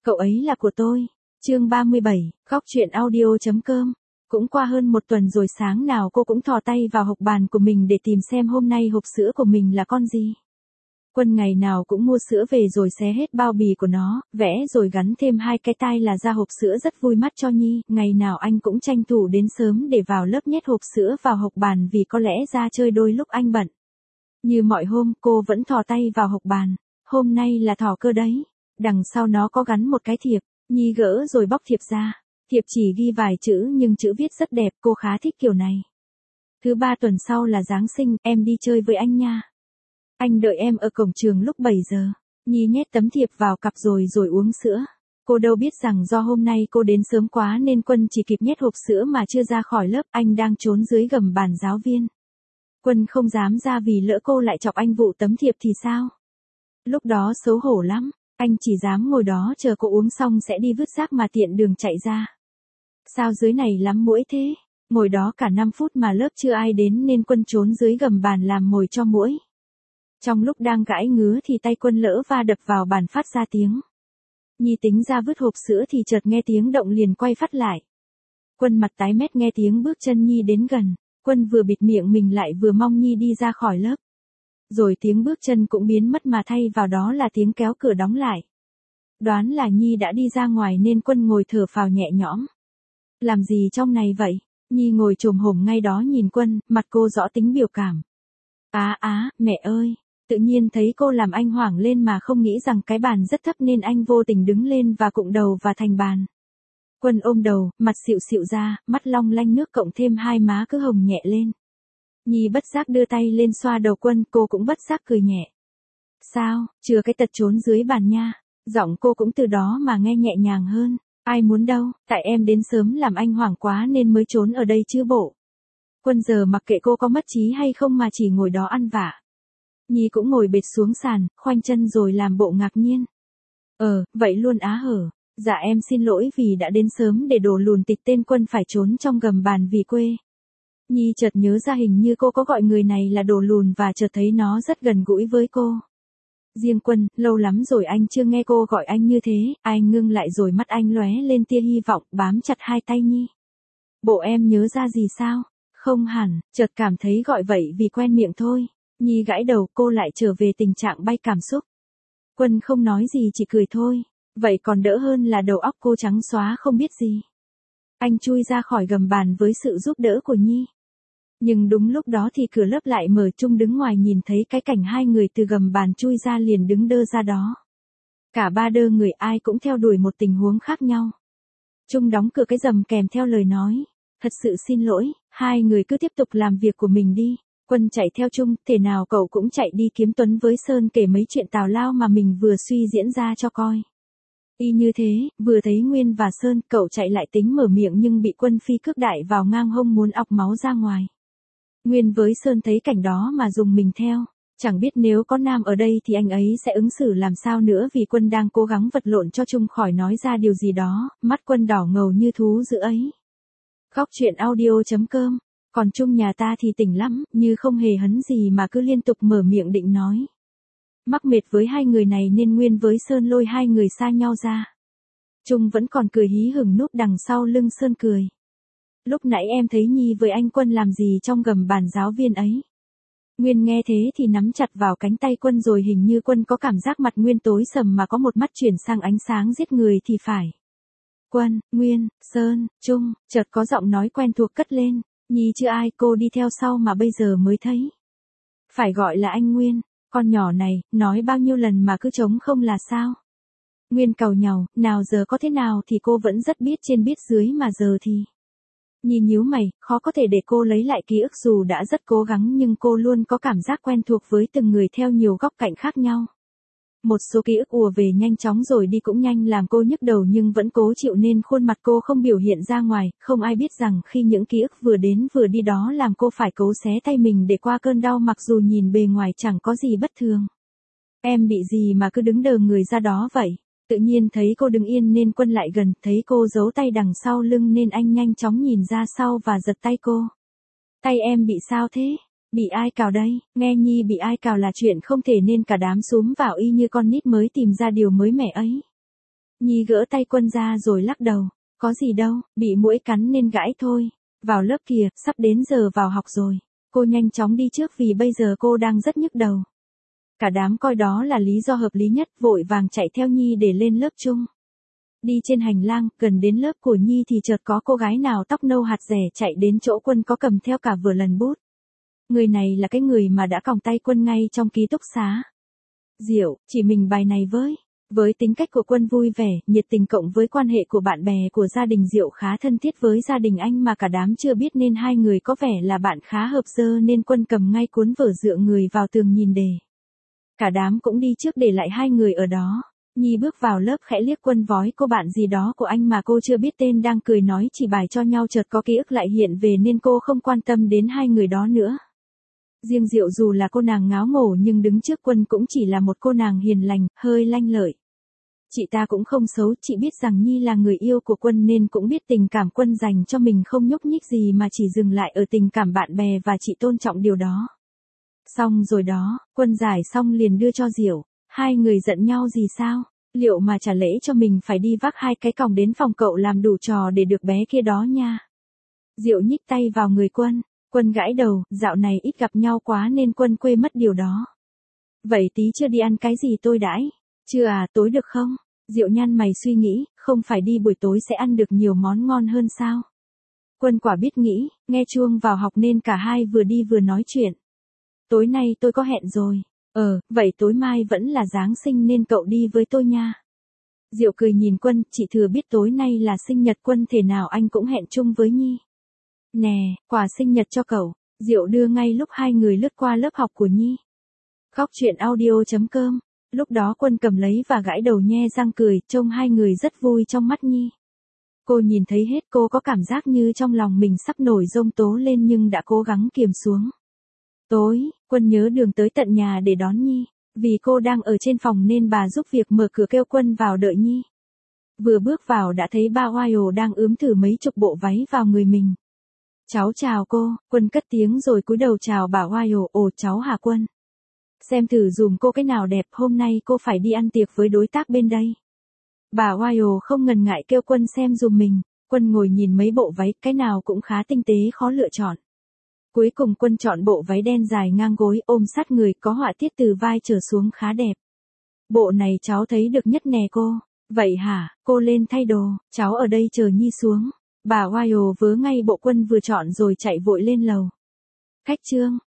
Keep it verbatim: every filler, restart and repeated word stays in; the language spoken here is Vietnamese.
Cậu ấy là của tôi. Chương ba mươi bảy, góc truyện audio.com. Cũng qua hơn một tuần rồi sáng nào cô cũng thò tay vào hộp bàn của mình để tìm xem hôm nay hộp sữa của mình là con gì. Quân ngày nào cũng mua sữa về rồi xé hết bao bì của nó, vẽ rồi gắn thêm hai cái tai là ra hộp sữa rất vui mắt cho Nhi. Ngày nào anh cũng tranh thủ đến sớm để vào lớp nhét hộp sữa vào hộp bàn vì có lẽ ra chơi đôi lúc anh bận. Như mọi hôm cô vẫn thò tay vào hộp bàn. Hôm nay là thỏ cơ đấy. Đằng sau nó có gắn một cái thiệp. Nhi gỡ rồi bóc thiệp ra. Thiệp chỉ ghi vài chữ nhưng chữ viết rất đẹp, cô khá thích kiểu này. Thứ ba tuần sau là Giáng sinh, em đi chơi với anh nha. Anh đợi em ở cổng trường lúc bảy giờ. Nhi nhét tấm thiệp vào cặp rồi rồi uống sữa. Cô đâu biết rằng do hôm nay cô đến sớm quá nên Quân chỉ kịp nhét hộp sữa mà chưa ra khỏi lớp, anh đang trốn dưới gầm bàn giáo viên. Quân không dám ra vì lỡ cô lại chọc anh vụ tấm thiệp thì sao? Lúc đó xấu hổ lắm, anh chỉ dám ngồi đó chờ cô uống xong sẽ đi vứt rác mà tiện đường chạy ra. Sao dưới này lắm muỗi thế? Ngồi đó cả năm phút mà lớp chưa ai đến nên Quân trốn dưới gầm bàn làm mồi cho muỗi. Trong lúc đang gãi ngứa thì tay Quân lỡ va đập vào bàn phát ra tiếng. Nhi tính ra vứt hộp sữa thì chợt nghe tiếng động liền quay phát lại. Quân mặt tái mét nghe tiếng bước chân Nhi đến gần. Quân vừa bịt miệng mình lại vừa mong Nhi đi ra khỏi lớp. Rồi tiếng bước chân cũng biến mất mà thay vào đó là tiếng kéo cửa đóng lại. Đoán là Nhi đã đi ra ngoài nên Quân ngồi thở phào nhẹ nhõm. Làm gì trong này vậy? Nhi ngồi chồm hổm ngay đó nhìn Quân, mặt cô rõ tính biểu cảm. Á á, mẹ ơi! Tự nhiên thấy cô làm anh hoảng lên mà không nghĩ rằng cái bàn rất thấp nên anh vô tình đứng lên và cụng đầu vào thành bàn. Quân ôm đầu, mặt xịu xịu ra, mắt long lanh nước cộng thêm hai má cứ hồng nhẹ lên. Nhi bất giác đưa tay lên xoa đầu Quân, cô cũng bất giác cười nhẹ. Sao, chừa cái tật trốn dưới bàn nha. Giọng cô cũng từ đó mà nghe nhẹ nhàng hơn. Ai muốn đâu, tại em đến sớm làm anh hoảng quá nên mới trốn ở đây chứ bộ. Quân giờ mặc kệ cô có mất trí hay không mà chỉ ngồi đó ăn vạ. Nhi cũng ngồi bệt xuống sàn, khoanh chân rồi làm bộ ngạc nhiên. Ờ, vậy luôn á hở. Dạ em xin lỗi vì đã đến sớm để đổ lùn tịt tên Quân phải trốn trong gầm bàn vì quê. Nhi chợt nhớ ra hình như cô có gọi người này là đồ lùn và chợt thấy nó rất gần gũi với cô. Riêng Quân, lâu lắm rồi anh chưa nghe cô gọi anh như thế, anh ngưng lại rồi mắt anh lóe lên tia hy vọng, bám chặt hai tay Nhi. Bộ em nhớ ra gì sao? Không hẳn, chợt cảm thấy gọi vậy vì quen miệng thôi. Nhi gãi đầu, cô lại trở về tình trạng bay cảm xúc. Quân không nói gì chỉ cười thôi, vậy còn đỡ hơn là đầu óc cô trắng xóa không biết gì. Anh chui ra khỏi gầm bàn với sự giúp đỡ của Nhi. Nhưng đúng lúc đó thì cửa lớp lại mở, Trung đứng ngoài nhìn thấy cái cảnh hai người từ gầm bàn chui ra liền đứng đơ ra đó. Cả ba đơ người ai cũng theo đuổi một tình huống khác nhau. Trung đóng cửa cái rầm kèm theo lời nói. Thật sự xin lỗi, hai người cứ tiếp tục làm việc của mình đi. Quân chạy theo Trung, thể nào cậu cũng chạy đi kiếm Tuấn với Sơn kể mấy chuyện tào lao mà mình vừa suy diễn ra cho coi. Y như thế, vừa thấy Nguyên và Sơn, cậu chạy lại tính mở miệng nhưng bị Quân phi cước đại vào ngang hông muốn ọc máu ra ngoài. Nguyên với Sơn thấy cảnh đó mà dùng mình theo. Chẳng biết nếu có Nam ở đây thì anh ấy sẽ ứng xử làm sao nữa vì Quân đang cố gắng vật lộn cho Trung khỏi nói ra điều gì đó, mắt Quân đỏ ngầu như thú dữ ấy. Góc truyện audio.com. Còn Trung nhà ta thì tỉnh lắm, như không hề hấn gì mà cứ liên tục mở miệng định nói. Mắc mệt với hai người này nên Nguyên với Sơn lôi hai người xa nhau ra. Trung vẫn còn cười hí hửng núp đằng sau lưng Sơn cười. Lúc nãy em thấy Nhi với anh Quân làm gì trong gầm bàn giáo viên ấy. Nguyên nghe thế thì nắm chặt vào cánh tay Quân rồi hình như Quân có cảm giác mặt Nguyên tối sầm mà có một mắt chuyển sang ánh sáng giết người thì phải. Quân, Nguyên, Sơn, Trung, chợt có giọng nói quen thuộc cất lên. Nhi chưa ai, cô đi theo sau mà bây giờ mới thấy. Phải gọi là anh Nguyên, con nhỏ này, nói bao nhiêu lần mà cứ trống không là sao? Nguyên càu nhàu, nào giờ có thế nào thì cô vẫn rất biết trên biết dưới mà giờ thì. Nhi nhíu mày, khó có thể để cô lấy lại ký ức dù đã rất cố gắng nhưng cô luôn có cảm giác quen thuộc với từng người theo nhiều góc cạnh khác nhau. Một số ký ức ùa về nhanh chóng rồi đi cũng nhanh làm cô nhức đầu nhưng vẫn cố chịu nên khuôn mặt cô không biểu hiện ra ngoài, không ai biết rằng khi những ký ức vừa đến vừa đi đó làm cô phải cố xé tay mình để qua cơn đau mặc dù nhìn bề ngoài chẳng có gì bất thường. Em bị gì mà cứ đứng đờ người ra đó vậy? Tự nhiên thấy cô đứng yên nên Quân lại gần, thấy cô giấu tay đằng sau lưng nên anh nhanh chóng nhìn ra sau và giật tay cô. Tay em bị sao thế? Bị ai cào đây? Nghe Nhi bị ai cào là chuyện không thể nên cả đám xúm vào y như con nít mới tìm ra điều mới mẻ ấy. Nhi gỡ tay Quân ra rồi lắc đầu. Có gì đâu, bị muỗi cắn nên gãi thôi. Vào lớp kìa, sắp đến giờ vào học rồi. Cô nhanh chóng đi trước vì bây giờ cô đang rất nhức đầu. Cả đám coi đó là lý do hợp lý nhất, vội vàng chạy theo Nhi để lên lớp chung. Đi trên hành lang, gần đến lớp của Nhi thì chợt có cô gái nào tóc nâu hạt rẻ chạy đến chỗ Quân có cầm theo cả vừa lần bút. Người này là cái người mà đã còng tay Quân ngay trong ký túc xá. Diệu, chỉ mình bài này với. Với tính cách của Quân vui vẻ, nhiệt tình cộng với quan hệ của bạn bè của gia đình Diệu khá thân thiết với gia đình anh mà cả đám chưa biết nên hai người có vẻ là bạn khá hợp dơ nên Quân cầm ngay cuốn vở dựa người vào tường nhìn đề. Cả đám cũng đi trước để lại hai người ở đó. Nhi bước vào lớp khẽ liếc Quân vói cô bạn gì đó của anh mà cô chưa biết tên đang cười nói chỉ bài cho nhau, chợt có ký ức lại hiện về nên cô không quan tâm đến hai người đó nữa. Riêng Diệu dù là cô nàng ngáo ngổ nhưng đứng trước Quân cũng chỉ là một cô nàng hiền lành, hơi lanh lợi. Chị ta cũng không xấu, chị biết rằng Nhi là người yêu của Quân nên cũng biết tình cảm Quân dành cho mình không nhúc nhích gì mà chỉ dừng lại ở tình cảm bạn bè và chị tôn trọng điều đó. Xong rồi đó, Quân giải xong liền đưa cho Diệu. Hai người giận nhau gì sao? Liệu mà trả lễ cho mình phải đi vác hai cái còng đến phòng cậu làm đủ trò để được bé kia đó nha. Diệu nhích tay vào người Quân. Quân gãi đầu, dạo này ít gặp nhau quá nên Quân quên mất điều đó. Vậy tí chưa đi ăn cái gì tôi đãi? Chưa à, tối được không? Diệu nhăn mày suy nghĩ, không phải đi buổi tối sẽ ăn được nhiều món ngon hơn sao? Quân quả biết nghĩ, nghe chuông vào học nên cả hai vừa đi vừa nói chuyện. Tối nay tôi có hẹn rồi. Ờ, vậy tối mai vẫn là Giáng sinh nên cậu đi với tôi nha. Diệu cười nhìn Quân, chị thừa biết tối nay là sinh nhật Quân thế nào anh cũng hẹn chung với Nhi. Nè, quà sinh nhật cho cậu. Diệu đưa ngay lúc hai người lướt qua lớp học của Nhi. Góc chuyện audio chấm com. Lúc đó Quân cầm lấy và gãi đầu nhe răng cười, trông hai người rất vui trong mắt Nhi. Cô nhìn thấy hết, cô có cảm giác như trong lòng mình sắp nổi giông tố lên nhưng đã cố gắng kiềm xuống. Tối, Quân nhớ đường tới tận nhà để đón Nhi. Vì cô đang ở trên phòng nên bà giúp việc mở cửa kêu Quân vào đợi Nhi. Vừa bước vào đã thấy ba Oil đang ướm thử mấy chục bộ váy vào người mình. Cháu chào cô, Quân cất tiếng rồi cúi đầu chào bà Oil. Ồ cháu hả Quân? Xem thử dùm cô cái nào đẹp, hôm nay cô phải đi ăn tiệc với đối tác bên đây. Bà Oil không ngần ngại kêu Quân xem dùm mình. Quân ngồi nhìn mấy bộ váy, cái nào cũng khá tinh tế khó lựa chọn. Cuối cùng Quân chọn bộ váy đen dài ngang gối ôm sát người có họa tiết từ vai trở xuống khá đẹp. Bộ này cháu thấy được nhất nè cô. Vậy hả, cô lên thay đồ, cháu ở đây chờ Nhi xuống. Bà Oil vớ ngay bộ Quân vừa chọn rồi chạy vội lên lầu. Khách trương,